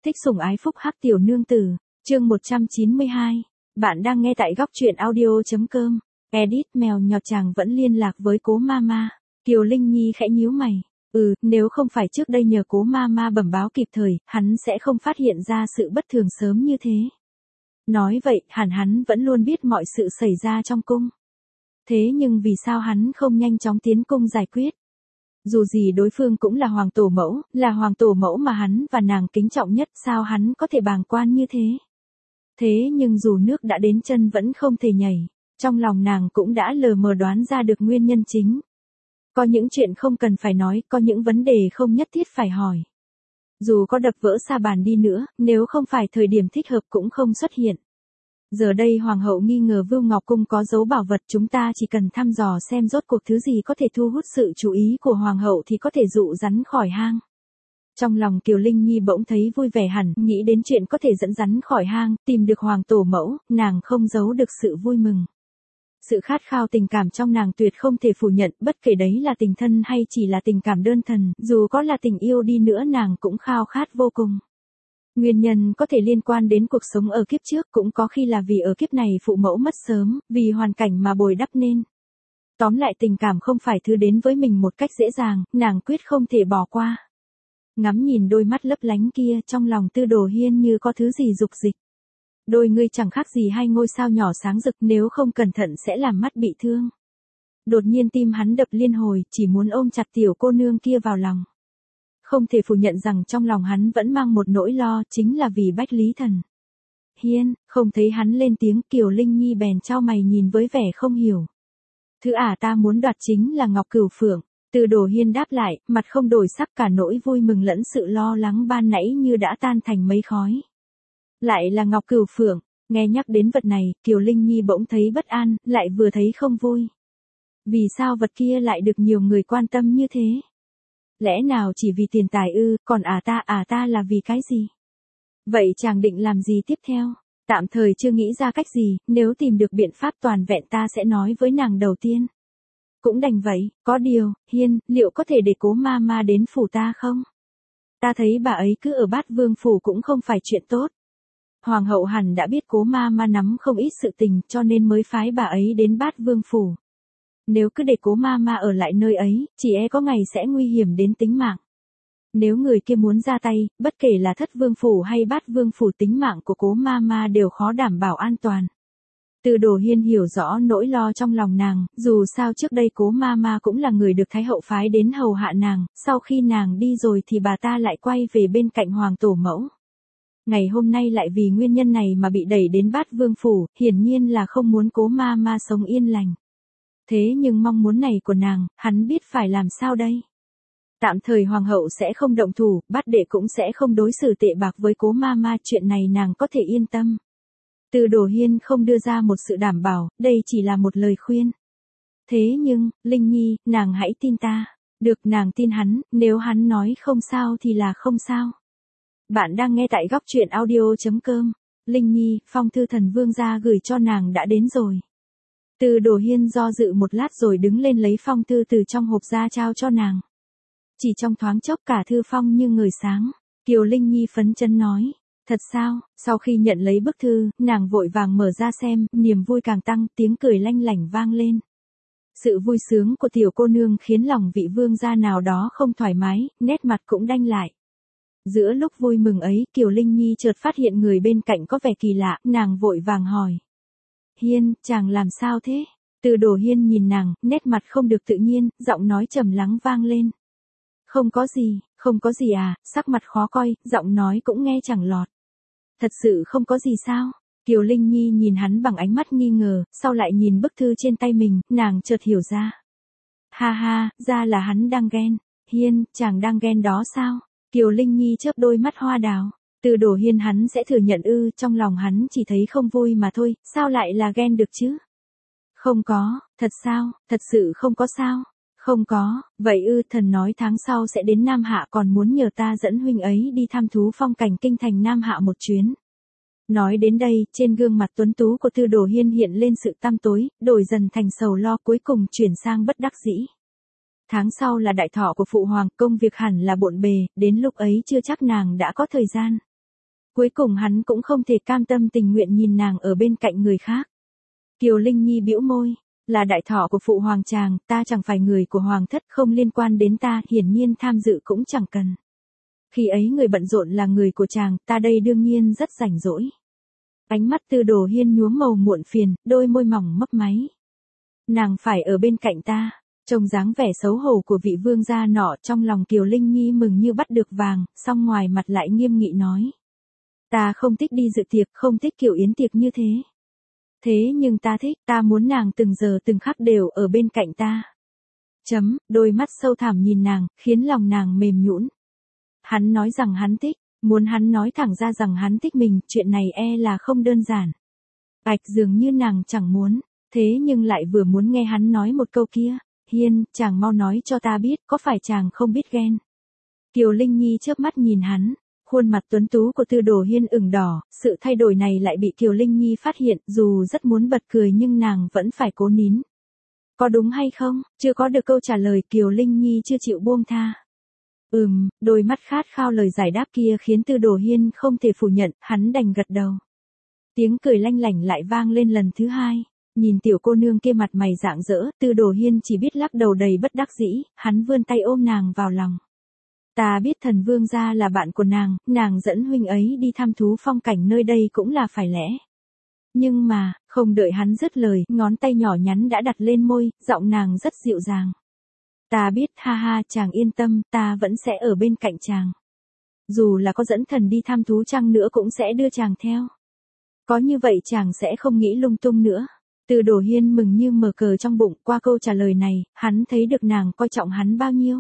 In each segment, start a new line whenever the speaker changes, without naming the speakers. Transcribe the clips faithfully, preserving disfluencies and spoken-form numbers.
Thích sủng ái phúc hắc tiểu nương tử, chương một trăm chín mươi hai. Bạn đang nghe tại góc truyện audio.com. Edit mèo nhọt chàng vẫn liên lạc với cố mama. Kiều Linh Nhi khẽ nhíu mày. Ừ, nếu không phải trước đây nhờ cố mama bẩm báo kịp thời, hắn sẽ không phát hiện ra sự bất thường sớm như thế. Nói vậy, hẳn hắn vẫn luôn biết mọi sự xảy ra trong cung. Thế nhưng vì sao hắn không nhanh chóng tiến cung giải quyết? Dù gì đối phương cũng là hoàng tổ mẫu, là hoàng tổ mẫu mà hắn và nàng kính trọng nhất, sao hắn có thể bàng quan như thế? Thế nhưng dù nước đã đến chân vẫn không thể nhảy, trong lòng nàng cũng đã lờ mờ đoán ra được nguyên nhân chính. Có những chuyện không cần phải nói, có những vấn đề không nhất thiết phải hỏi. Dù có đập vỡ sa bàn đi nữa, nếu không phải thời điểm thích hợp cũng không xuất hiện. Giờ đây hoàng hậu nghi ngờ Vưu Ngọc Cung có dấu bảo vật, chúng ta chỉ cần thăm dò xem rốt cuộc thứ gì có thể thu hút sự chú ý của hoàng hậu thì có thể dụ rắn khỏi hang. Trong lòng Kiều Linh Nhi bỗng thấy vui vẻ hẳn, nghĩ đến chuyện có thể dẫn rắn khỏi hang, tìm được hoàng tổ mẫu, nàng không giấu được sự vui mừng. Sự khát khao tình cảm trong nàng tuyệt không thể phủ nhận, bất kể đấy là tình thân hay chỉ là tình cảm đơn thuần, dù có là tình yêu đi nữa nàng cũng khao khát vô cùng. Nguyên nhân có thể liên quan đến cuộc sống ở kiếp trước, cũng có khi là vì ở kiếp này phụ mẫu mất sớm, vì hoàn cảnh mà bồi đắp nên. Tóm lại tình cảm không phải thứ đến với mình một cách dễ dàng, nàng quyết không thể bỏ qua. Ngắm nhìn đôi mắt lấp lánh kia, trong lòng Tư Đồ Hiên như có thứ gì dục dịch. Đôi ngươi chẳng khác gì hai ngôi sao nhỏ sáng rực, nếu không cẩn thận sẽ làm mắt bị thương. Đột nhiên tim hắn đập liên hồi, chỉ muốn ôm chặt tiểu cô nương kia vào lòng. Không thể phủ nhận rằng trong lòng hắn vẫn mang một nỗi lo, chính là vì Bách Lý Thần. Hiên, không thấy hắn lên tiếng, Kiều Linh Nhi bèn chau mày nhìn với vẻ không hiểu. Thứ ả ta muốn đoạt chính là Ngọc Cửu Phượng. Từ Đồ Hiên đáp lại, mặt không đổi sắc, cả nỗi vui mừng lẫn sự lo lắng ban nãy như đã tan thành mây khói. Lại là Ngọc Cửu Phượng, nghe nhắc đến vật này, Kiều Linh Nhi bỗng thấy bất an, lại vừa thấy không vui. Vì sao vật kia lại được nhiều người quan tâm như thế? Lẽ nào chỉ vì tiền tài ư, còn à ta à ta là vì cái gì? Vậy chàng định làm gì tiếp theo? Tạm thời chưa nghĩ ra cách gì, nếu tìm được biện pháp toàn vẹn ta sẽ nói với nàng đầu tiên. Cũng đành vậy, có điều, Hiên, liệu có thể để cố ma ma đến phủ ta không? Ta thấy bà ấy cứ ở Bát Vương phủ cũng không phải chuyện tốt. Hoàng hậu hẳn đã biết cố ma ma nắm không ít sự tình, cho nên mới phái bà ấy đến Bát Vương phủ. Nếu cứ để cố ma ma ở lại nơi ấy, chỉ e có ngày sẽ nguy hiểm đến tính mạng. Nếu người kia muốn ra tay, bất kể là Thất Vương phủ hay Bát Vương phủ, tính mạng của cố ma ma đều khó đảm bảo an toàn. Từ Đồ Hiên hiểu rõ nỗi lo trong lòng nàng, dù sao trước đây cố ma ma cũng là người được Thái hậu phái đến hầu hạ nàng, sau khi nàng đi rồi thì bà ta lại quay về bên cạnh hoàng tổ mẫu. Ngày hôm nay lại vì nguyên nhân này mà bị đẩy đến Bát Vương phủ, hiển nhiên là không muốn cố ma ma sống yên lành. Thế nhưng mong muốn này của nàng, hắn biết phải làm sao đây? Tạm thời hoàng hậu sẽ không động thủ, bát đệ cũng sẽ không đối xử tệ bạc với cố ma ma, chuyện này nàng có thể yên tâm. Từ Đồ Hiên không đưa ra một sự đảm bảo, đây chỉ là một lời khuyên. Thế nhưng, Linh Nhi, nàng hãy tin ta. Được, nàng tin hắn, nếu hắn nói không sao thì là không sao. Bạn đang nghe tại góc truyện audio.com. Linh Nhi, phong thư thần vương gia gửi cho nàng đã đến rồi. Từ Đồ Hiên do dự một lát rồi đứng lên lấy phong thư từ trong hộp ra trao cho nàng. Chỉ trong thoáng chốc cả thư phong như ngời sáng. Kiều Linh Nhi phấn chấn nói. Thật sao? Sau khi nhận lấy bức thư, nàng vội vàng mở ra xem, niềm vui càng tăng, tiếng cười lanh lảnh vang lên. Sự vui sướng của tiểu cô nương khiến lòng vị vương gia nào đó không thoải mái, nét mặt cũng đanh lại. Giữa lúc vui mừng ấy, Kiều Linh Nhi chợt phát hiện người bên cạnh có vẻ kỳ lạ, nàng vội vàng hỏi. Hiên, chàng làm sao thế? Từ Đồ Hiên nhìn nàng, nét mặt không được tự nhiên, giọng nói trầm lắng vang lên. Không có gì, không có gì à, sắc mặt khó coi, giọng nói cũng nghe chẳng lọt. Thật sự không có gì sao? Kiều Linh Nhi nhìn hắn bằng ánh mắt nghi ngờ, sau lại nhìn bức thư trên tay mình, nàng chợt hiểu ra. Ha ha, ra là hắn đang ghen. Hiên, chàng đang ghen đó sao? Kiều Linh Nhi chớp đôi mắt hoa đào. Từ Đồ Hiên hắn sẽ thừa nhận ư, trong lòng hắn chỉ thấy không vui mà thôi, sao lại là ghen được chứ? Không có, thật sao, thật sự không có sao? Không có, vậy ư, thần nói tháng sau sẽ đến Nam Hạ, còn muốn nhờ ta dẫn huynh ấy đi thăm thú phong cảnh kinh thành Nam Hạ một chuyến. Nói đến đây, trên gương mặt tuấn tú của Tư Đồ Hiên hiện lên sự tăm tối, đổi dần thành sầu lo, cuối cùng chuyển sang bất đắc dĩ. Tháng sau là đại thọ của phụ hoàng, công việc hẳn là bộn bề, đến lúc ấy chưa chắc nàng đã có thời gian. Cuối cùng hắn cũng không thể cam tâm tình nguyện nhìn nàng ở bên cạnh người khác. Kiều Linh Nhi bĩu môi, là đại thọ của phụ hoàng chàng, ta chẳng phải người của hoàng thất, không liên quan đến ta, hiển nhiên tham dự cũng chẳng cần. Khi ấy người bận rộn là người của chàng, ta đây đương nhiên rất rảnh rỗi. Ánh mắt Tư Đồ Hiên nhuốm màu muộn phiền, đôi môi mỏng mấp máy. Nàng phải ở bên cạnh ta. Trông dáng vẻ xấu hổ của vị vương gia nọ, trong lòng Kiều Linh Nhi mừng như bắt được vàng, song ngoài mặt lại nghiêm nghị nói. Ta không thích đi dự tiệc, không thích kiểu yến tiệc như thế. Thế nhưng ta thích, ta muốn nàng từng giờ từng khắc đều ở bên cạnh ta. Chấm, đôi mắt sâu thẳm nhìn nàng, khiến lòng nàng mềm nhũn. Hắn nói rằng hắn thích, muốn hắn nói thẳng ra rằng hắn thích mình, chuyện này e là không đơn giản. Ạch dường như nàng chẳng muốn, thế nhưng lại vừa muốn nghe hắn nói một câu kia. Hiên, chàng mau nói cho ta biết, có phải chàng không biết ghen? Kiều Linh Nhi chớp mắt nhìn hắn, khuôn mặt tuấn tú của Tư Đồ Hiên ửng đỏ, sự thay đổi này lại bị Kiều Linh Nhi phát hiện, dù rất muốn bật cười nhưng nàng vẫn phải cố nín. Có đúng hay không? Chưa có được câu trả lời, Kiều Linh Nhi chưa chịu buông tha. Ừm, đôi mắt khát khao lời giải đáp kia khiến Tư Đồ Hiên không thể phủ nhận, hắn đành gật đầu. Tiếng cười lanh lảnh lại vang lên lần thứ hai. Nhìn tiểu cô nương kia mặt mày rạng rỡ, Tư Đồ Hiên chỉ biết lắc đầu đầy bất đắc dĩ, hắn vươn tay ôm nàng vào lòng. Ta biết thần vương gia là bạn của nàng, nàng dẫn huynh ấy đi thăm thú phong cảnh nơi đây cũng là phải lẽ. Nhưng mà, không đợi hắn dứt lời, ngón tay nhỏ nhắn đã đặt lên môi, giọng nàng rất dịu dàng. Ta biết, ha ha, chàng yên tâm, ta vẫn sẽ ở bên cạnh chàng. Dù là có dẫn thần đi thăm thú chăng nữa cũng sẽ đưa chàng theo. Có như vậy chàng sẽ không nghĩ lung tung nữa. Tư Đồ Hiên mừng như mở cờ trong bụng, qua câu trả lời này, hắn thấy được nàng coi trọng hắn bao nhiêu.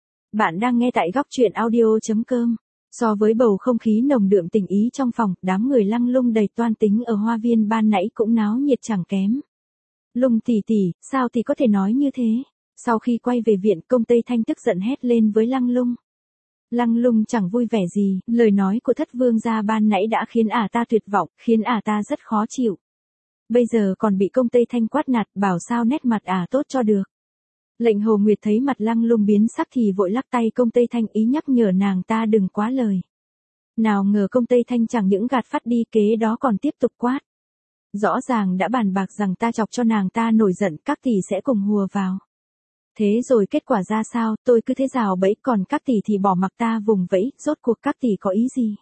Bạn đang nghe tại góc truyện audio chấm com. So với bầu không khí nồng đượm tình ý trong phòng, đám người Lăng Lung đầy toan tính ở hoa viên ban nãy cũng náo nhiệt chẳng kém. Lung tỷ tỷ, sao thì có thể nói như thế? Sau khi quay về viện, Công Tây Thanh tức giận hét lên với Lăng Lung. Lăng Lung chẳng vui vẻ gì, lời nói của thất vương gia ban nãy đã khiến ả ta tuyệt vọng, khiến ả ta rất khó chịu. Bây giờ còn bị Công Tây Thanh quát nạt, bảo sao nét mặt ả tốt cho được. Lệnh Hồ Nguyệt thấy mặt Lăng Lung biến sắc thì vội lắc tay Công Tây Thanh, ý nhắc nhở nàng ta đừng quá lời. Nào ngờ Công Tây Thanh chẳng những gạt phát đi kế đó còn tiếp tục quát. Rõ ràng đã bàn bạc rằng ta chọc cho nàng ta nổi giận, các tỷ sẽ cùng hùa vào. Thế rồi kết quả ra sao, tôi cứ thế rào bẫy, còn các tỷ thì bỏ mặc ta vùng vẫy, rốt cuộc các tỷ có ý gì?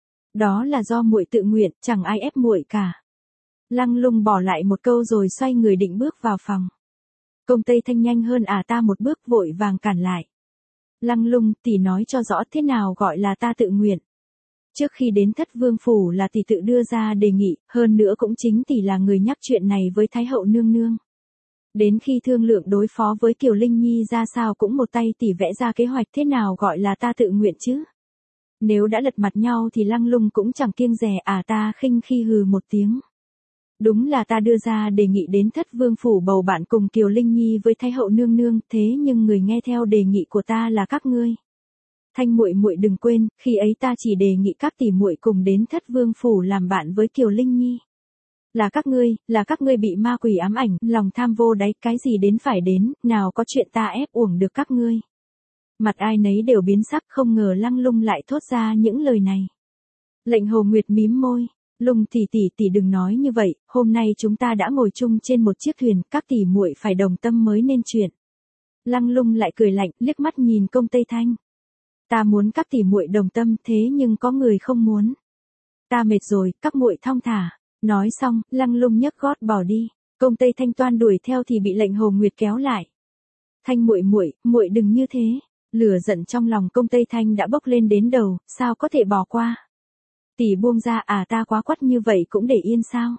Đó là do muội tự nguyện, chẳng ai ép muội cả. Lăng Lung bỏ lại một câu rồi xoay người định bước vào phòng. Công Tây Thanh nhanh hơn ả ta một bước, vội vàng cản lại. Lăng Lung, tỷ nói cho rõ thế nào gọi là ta tự nguyện. Trước khi đến Thất Vương phủ là tỷ tự đưa ra đề nghị, hơn nữa cũng chính tỷ là người nhắc chuyện này với Thái hậu nương nương. Đến khi thương lượng đối phó với Kiều Linh Nhi ra sao cũng một tay tỷ vẽ ra kế hoạch, thế nào gọi là ta tự nguyện chứ? Nếu đã lật mặt nhau thì Lăng Lung cũng chẳng kiêng dè, ả ta khinh khi hừ một tiếng. Đúng là ta đưa ra đề nghị đến Thất Vương phủ bầu bạn cùng Kiều Linh Nhi với Thái hậu nương nương, thế nhưng người nghe theo đề nghị của ta là các ngươi. Thanh muội muội đừng quên, khi ấy ta chỉ đề nghị các tỷ muội cùng đến Thất Vương phủ làm bạn với Kiều Linh Nhi. Là các ngươi, là các ngươi bị ma quỷ ám ảnh, lòng tham vô đáy, cái gì đến phải đến, nào có chuyện ta ép uổng được các ngươi. Mặt ai nấy đều biến sắc, không ngờ Lăng Lung lại thốt ra những lời này. Lệnh Hồ Nguyệt mím môi. Lung tỷ tỷ tỷ đừng nói như vậy, hôm nay chúng ta đã ngồi chung trên một chiếc thuyền, các tỷ muội phải đồng tâm mới nên chuyện. Lăng Lung lại cười lạnh, liếc mắt nhìn Công Tây Thanh. Ta muốn các tỷ muội đồng tâm, thế nhưng có người không muốn. Ta mệt rồi, các muội thong thả. Nói xong, Lăng Lung nhấc gót bỏ đi. Công Tây Thanh toan đuổi theo thì bị Lệnh Hồ Nguyệt kéo lại. Thanh muội muội, muội đừng như thế. Lửa giận trong lòng Công Tây Thanh đã bốc lên đến đầu, sao có thể bỏ qua? Tỷ buông ra, à ta quá quắt như vậy cũng để yên sao?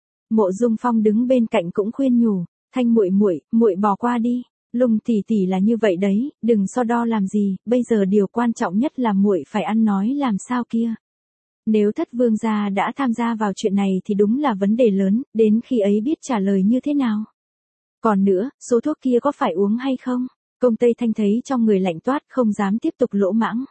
Mộ Dung Phong đứng bên cạnh cũng khuyên nhủ, Thanh muội muội, muội bỏ qua đi. Lung tỷ tỷ là như vậy đấy, đừng so đo làm gì, bây giờ điều quan trọng nhất là muội phải ăn nói làm sao kia. Nếu Thất Vương gia đã tham gia vào chuyện này thì đúng là vấn đề lớn, đến khi ấy biết trả lời như thế nào. Còn nữa, số thuốc kia có phải uống hay không? Công Tây Thanh thấy trong người lạnh toát, không dám tiếp tục lỗ mãng.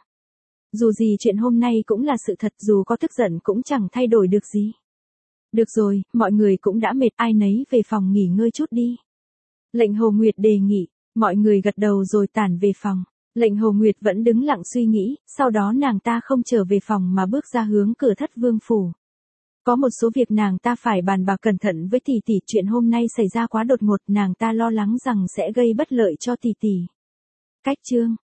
Dù gì chuyện hôm nay cũng là sự thật, dù có tức giận cũng chẳng thay đổi được gì. Được rồi, mọi người cũng đã mệt, ai nấy về phòng nghỉ ngơi chút đi. Lệnh Hồ Nguyệt đề nghị, mọi người gật đầu rồi tản về phòng. Lệnh Hồ Nguyệt vẫn đứng lặng suy nghĩ, sau đó nàng ta không trở về phòng mà bước ra hướng cửa Thất Vương phủ. Có một số việc nàng ta phải bàn bạc cẩn thận với tỷ tỷ, chuyện hôm nay xảy ra quá đột ngột, nàng ta lo lắng rằng sẽ gây bất lợi cho tỷ tỷ. Cách chương